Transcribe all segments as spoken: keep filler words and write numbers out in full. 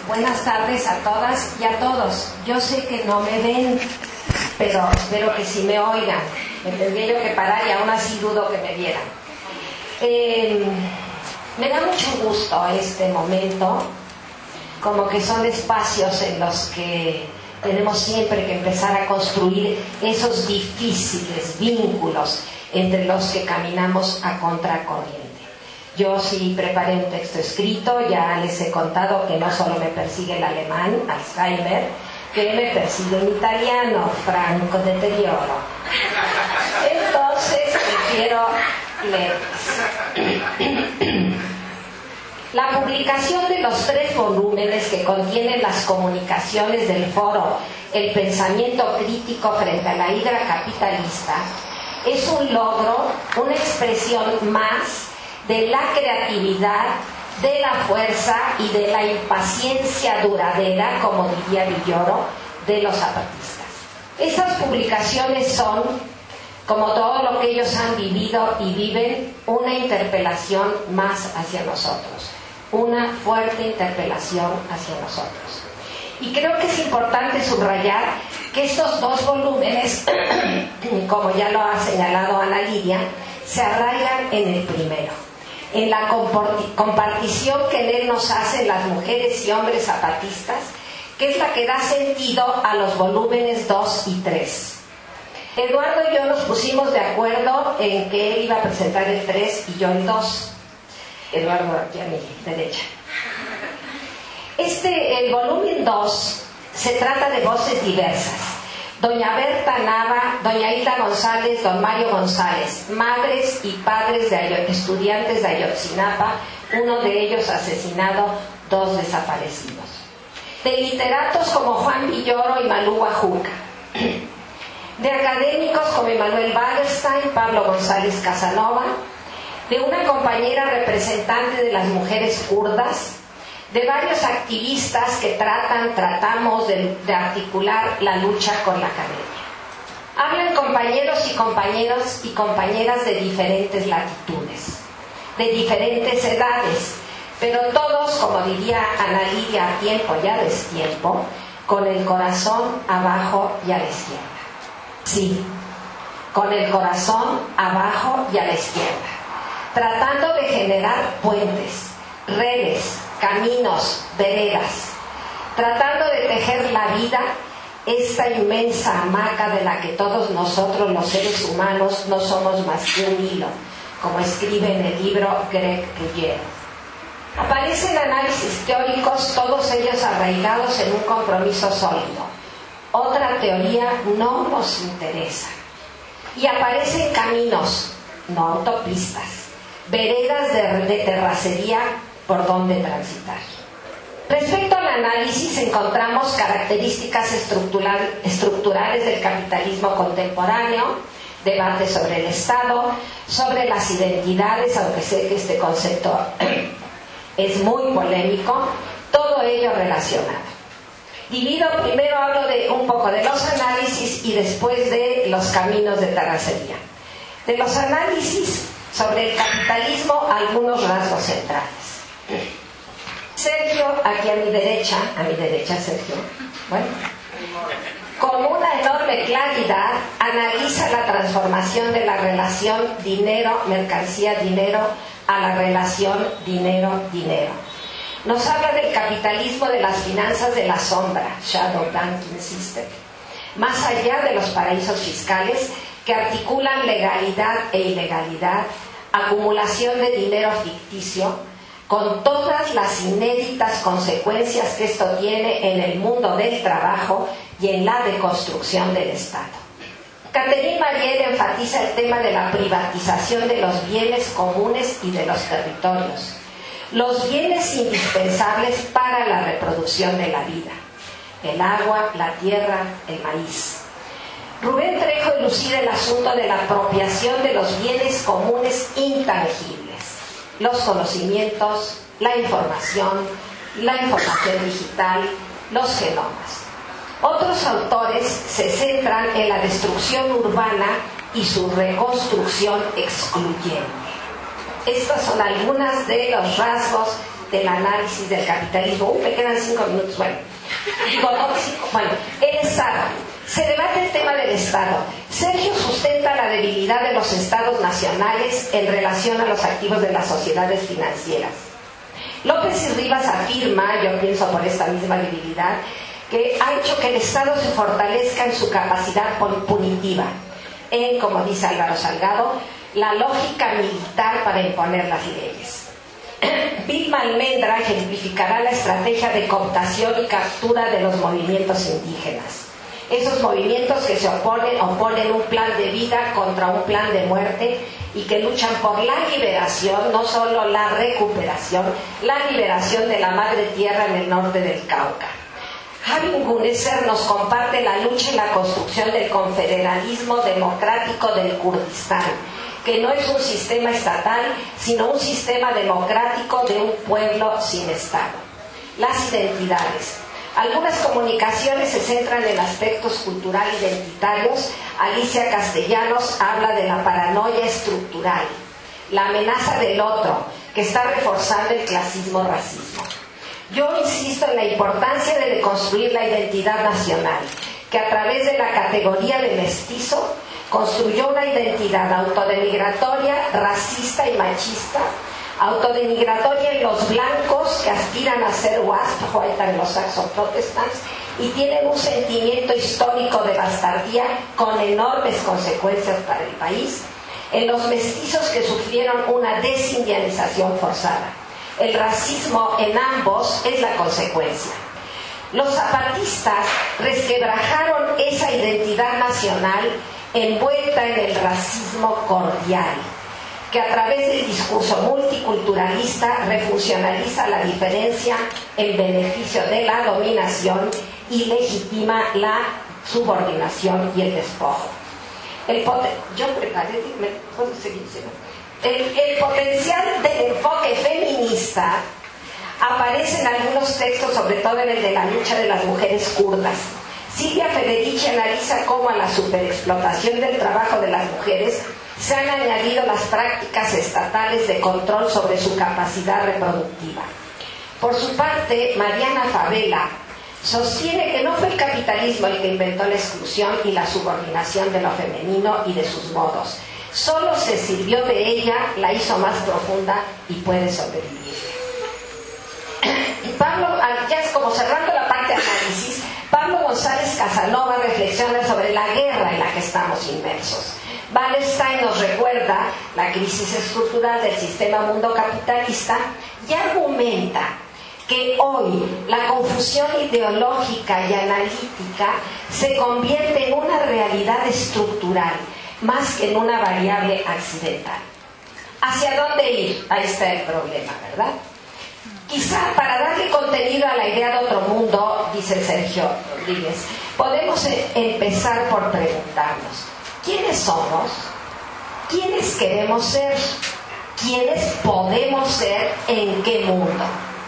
Buenas tardes a todas y a todos. Yo sé que no me ven, pero espero que sí me oigan. Me tendría yo que parar y aún así dudo que me vieran. Eh, me da mucho gusto este momento, como que son espacios en los que tenemos siempre que empezar a construir esos difíciles vínculos entre los que caminamos a contracorriente. Yo sí preparé un texto escrito, ya les he contado que no solo me persigue el alemán, Alzheimer, que me persigue el italiano, Franco deterioro. Entonces, quiero leerles. La publicación de los tres volúmenes que contienen las comunicaciones del foro El pensamiento crítico frente a la hidra capitalista es un logro, una expresión más de la creatividad, de la fuerza y de la impaciencia duradera, como diría Villoro, de los zapatistas. Estas publicaciones son, como todo lo que ellos han vivido y viven, una interpelación más hacia nosotros, una fuerte interpelación hacia nosotros. Y creo que es importante subrayar que estos dos volúmenes, como ya lo ha señalado Ana Lidia, se arraigan en el primero, en la compartición que en él nos hacen las mujeres y hombres zapatistas, que es la que da sentido a los volúmenes dos y tres. Eduardo y yo nos pusimos de acuerdo en que él iba a presentar el tres y yo el dos. Eduardo aquí a mi derecha. Este, el volumen dos, se trata de voces diversas. Doña Berta Nava, doña Hilda González, don Mario González, madres y padres de Ayo- estudiantes de Ayotzinapa, uno de ellos asesinado, dos desaparecidos. De literatos como Juan Villoro y Malú Guajuca. De académicos como Emanuel Wallerstein, Pablo González Casanova. De una compañera representante de las mujeres kurdas. De varios activistas que tratan, tratamos de, de articular la lucha con la academia. Hablan compañeros y compañeros y compañeras de diferentes latitudes, de diferentes edades, pero todos, como diría Ana Lidia a tiempo y a destiempo, con el corazón abajo y a la izquierda. Sí, con el corazón abajo y a la izquierda, tratando de generar puentes, redes, caminos, veredas, tratando de tejer la vida, esta inmensa hamaca de la que todos nosotros los seres humanos no somos más que un hilo, como escribe en el libro Greg Ruggiero. Aparecen análisis teóricos, todos ellos arraigados en un compromiso sólido. Otra teoría no nos interesa. Y aparecen caminos, no autopistas, veredas de, de terracería por donde transitar. Respecto al análisis, encontramos características estructural, estructurales del capitalismo contemporáneo, debate sobre el Estado, sobre las identidades, aunque sé que este concepto es muy polémico, todo ello relacionado. Divido, primero hablo de un poco de los análisis y después de los caminos de terracería. De los análisis sobre el capitalismo, algunos rasgos centrales. Sergio, aquí a mi derecha, a mi derecha Sergio, bueno, con una enorme claridad analiza la transformación de la relación dinero, mercancía, dinero a la relación dinero, dinero. Nos habla del capitalismo de las finanzas de la sombra, Shadow Banking System, más allá de los paraísos fiscales que articulan legalidad e ilegalidad, acumulación de dinero ficticio, con todas las inéditas consecuencias que esto tiene en el mundo del trabajo y en la deconstrucción del Estado. Catherine Mariel enfatiza el tema de la privatización de los bienes comunes y de los territorios, los bienes indispensables para la reproducción de la vida, el agua, la tierra, el maíz. Rubén Trejo elucida el asunto de la apropiación de los bienes comunes intangibles, los conocimientos, la información, la información digital, los genomas. Otros autores se centran en la destrucción urbana y su reconstrucción excluyente. Estas son algunas de los rasgos del análisis del capitalismo. Uy, me quedan cinco minutos, bueno. Digo, no, cinco, bueno, el Estado. Se debate el tema del Estado. Sergio sustenta la debilidad de los estados nacionales en relación a los activos de las sociedades financieras. López y Rivas afirma, yo pienso por esta misma debilidad, que ha hecho que el Estado se fortalezca en su capacidad punitiva, en, como dice Álvaro Salgado, la lógica militar para imponer las leyes. Vilma Almendra ejemplificará la estrategia de cooptación y captura de los movimientos indígenas. Esos movimientos que se oponen, oponen un plan de vida contra un plan de muerte y que luchan por la liberación, no solo la recuperación, la liberación de la madre tierra en el norte del Cauca. Javi Guneser nos comparte la lucha y la construcción del confederalismo democrático del Kurdistán, que no es un sistema estatal, sino un sistema democrático de un pueblo sin Estado. Las identidades. Algunas comunicaciones se centran en aspectos cultural identitarios. Alicia Castellanos habla de la paranoia estructural, la amenaza del otro, que está reforzando el clasismo-racismo. Yo insisto en la importancia de deconstruir la identidad nacional, que a través de la categoría de mestizo construyó una identidad autodenigratoria, racista y machista, autodenigratoria en los blancos que aspiran a ser W A S P, White Anglo-Saxon Protestants, y tienen un sentimiento histórico de bastardía con enormes consecuencias para el país, en los mestizos que sufrieron una desindianización forzada. El racismo en ambos es la consecuencia. Los zapatistas resquebrajaron esa identidad nacional envuelta en el racismo cordial, que a través del discurso multiculturalista refuncionaliza la diferencia en beneficio de la dominación y legitima la subordinación y el despojo. El poten- Yo preparé, ¿me puedo seguir? El, el potencial del enfoque feminista aparece en algunos textos, sobre todo en el de la lucha de las mujeres kurdas. Silvia Federici analiza cómo a la superexplotación del trabajo de las mujeres se han añadido las prácticas estatales de control sobre su capacidad reproductiva. Por su parte, Mariana Favela sostiene que no fue el capitalismo el que inventó la exclusión y la subordinación de lo femenino y de sus modos. Solo se sirvió de ella, la hizo más profunda y puede sobrevivir. Y Pablo, ya es como cerrando la parte de análisis, Pablo González Casanova reflexiona sobre la guerra en la que estamos inmersos. Wallerstein nos recuerda la crisis estructural del sistema mundo capitalista y argumenta que hoy la confusión ideológica y analítica se convierte en una realidad estructural más que en una variable accidental. ¿Hacia dónde ir? Ahí está el problema, ¿verdad? Quizá para darle contenido a la idea de otro mundo, dice Sergio Rodríguez, podemos empezar por preguntarnos: ¿quiénes somos? ¿Quiénes queremos ser? ¿Quiénes podemos ser? ¿En qué mundo?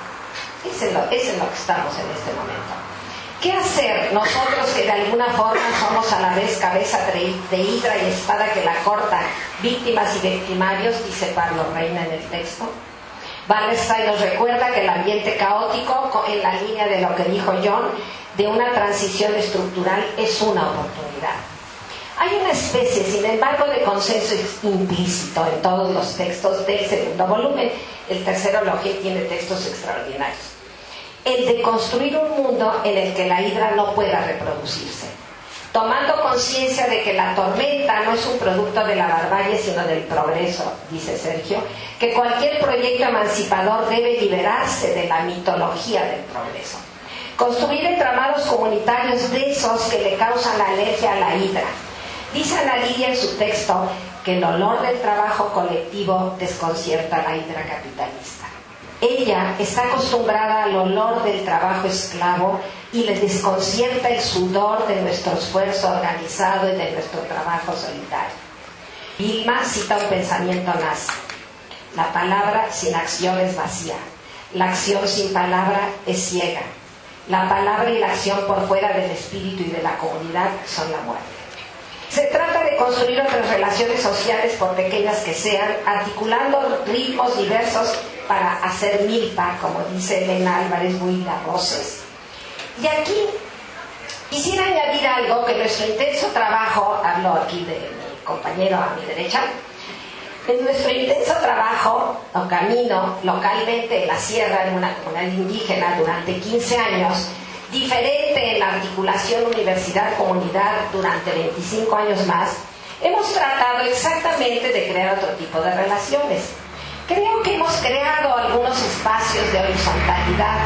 Eso es lo, eso es lo que estamos en este momento. ¿Qué hacer nosotros que de alguna forma somos a la vez cabeza de hidra y espada que la corta, víctimas y victimarios, dice Pablo Reina en el texto? Wallerstein nos recuerda que el ambiente caótico, en la línea de lo que dijo John, de una transición estructural, es una oportunidad. Hay una especie, sin embargo, de consenso implícito en todos los textos del segundo volumen. El tercero, Loge, tiene textos extraordinarios. El de construir un mundo en el que la hidra no pueda reproducirse, tomando conciencia de que la tormenta no es un producto de la barbarie sino del progreso, dice Sergio, que cualquier proyecto emancipador debe liberarse de la mitología del progreso. Construir entramados comunitarios de esos que le causan la alergia a la hidra. Dice Ana Lidia en su texto que el olor del trabajo colectivo desconcierta a la hidra capitalista. Ella está acostumbrada al olor del trabajo esclavo y le desconcierta el sudor de nuestro esfuerzo organizado y de nuestro trabajo solitario. Vilma cita un pensamiento nazi: la palabra sin acción es vacía, la acción sin palabra es ciega, la palabra y la acción por fuera del espíritu y de la comunidad son la muerte. Se trata de construir otras relaciones sociales, por pequeñas que sean, articulando ritmos diversos para hacer milpa, como dice Elena Álvarez Buila Roses. Y aquí quisiera añadir algo, que nuestro intenso trabajo, hablo aquí de mi compañero a mi derecha, en nuestro intenso trabajo o camino localmente en la sierra, en una comunidad indígena durante quince años, diferente en la articulación universidad-comunidad durante veinticinco años más, hemos tratado exactamente de crear otro tipo de relaciones. Creo que hemos creado algunos espacios de horizontalidad,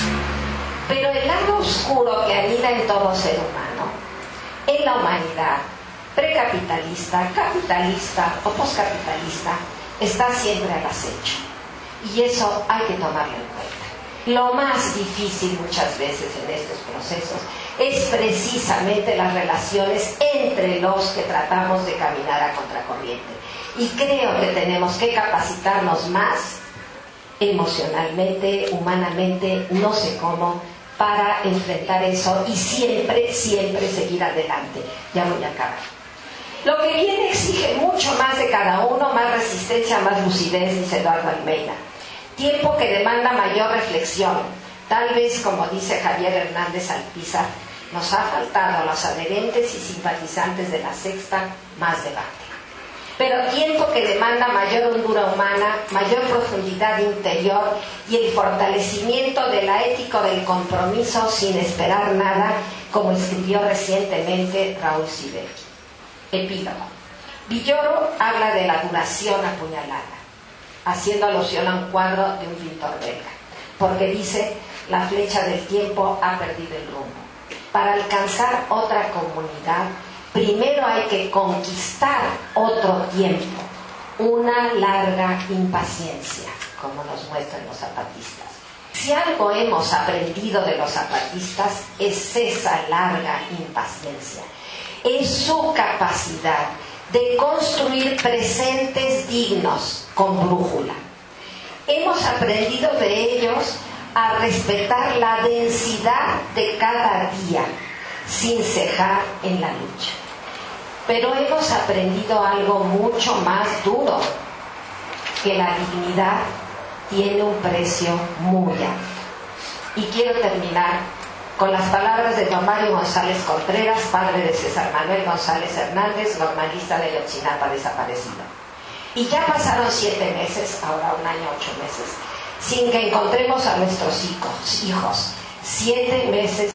pero el lado oscuro que anida en todo ser humano, en la humanidad, precapitalista, capitalista o poscapitalista, está siempre al acecho. Y eso hay que tomarlo en cuenta. Lo más difícil muchas veces en estos procesos es precisamente las relaciones entre los que tratamos de caminar a contracorriente. Y creo que tenemos que capacitarnos más emocionalmente, humanamente, no sé cómo, para enfrentar eso y siempre, siempre seguir adelante. Ya voy a acabar. Lo que viene exige mucho más de cada uno, más resistencia, más lucidez, dice Eduardo Almeida. Tiempo que demanda mayor reflexión. Tal vez, como dice Javier Hernández Alpizar, nos ha faltado a los adherentes y simpatizantes de la Sexta más debate. Pero tiempo que demanda mayor hondura humana, mayor profundidad interior y el fortalecimiento de la ética del compromiso sin esperar nada, como escribió recientemente Raúl Sibeli. Epílogo. Villoro habla de la duración apuñalada, haciendo alusión a un cuadro de un pintor belga, porque dice: la flecha del tiempo ha perdido el rumbo. Para alcanzar otra comunidad, primero hay que conquistar otro tiempo, una larga impaciencia, como nos muestran los zapatistas. Si algo hemos aprendido de los zapatistas es esa larga impaciencia, es su capacidad de construir presentes dignos con brújula. Hemos aprendido de ellos a respetar la densidad de cada día, sin cejar en la lucha. Pero hemos aprendido algo mucho más duro, que la dignidad tiene un precio muy alto. Y quiero terminar con las palabras de don Mario González Contreras, padre de César Manuel González Hernández, normalista de Ayotzinapa desaparecido. Y ya pasaron siete meses, ahora un año, ocho meses, sin que encontremos a nuestros hijos, hijos. Siete meses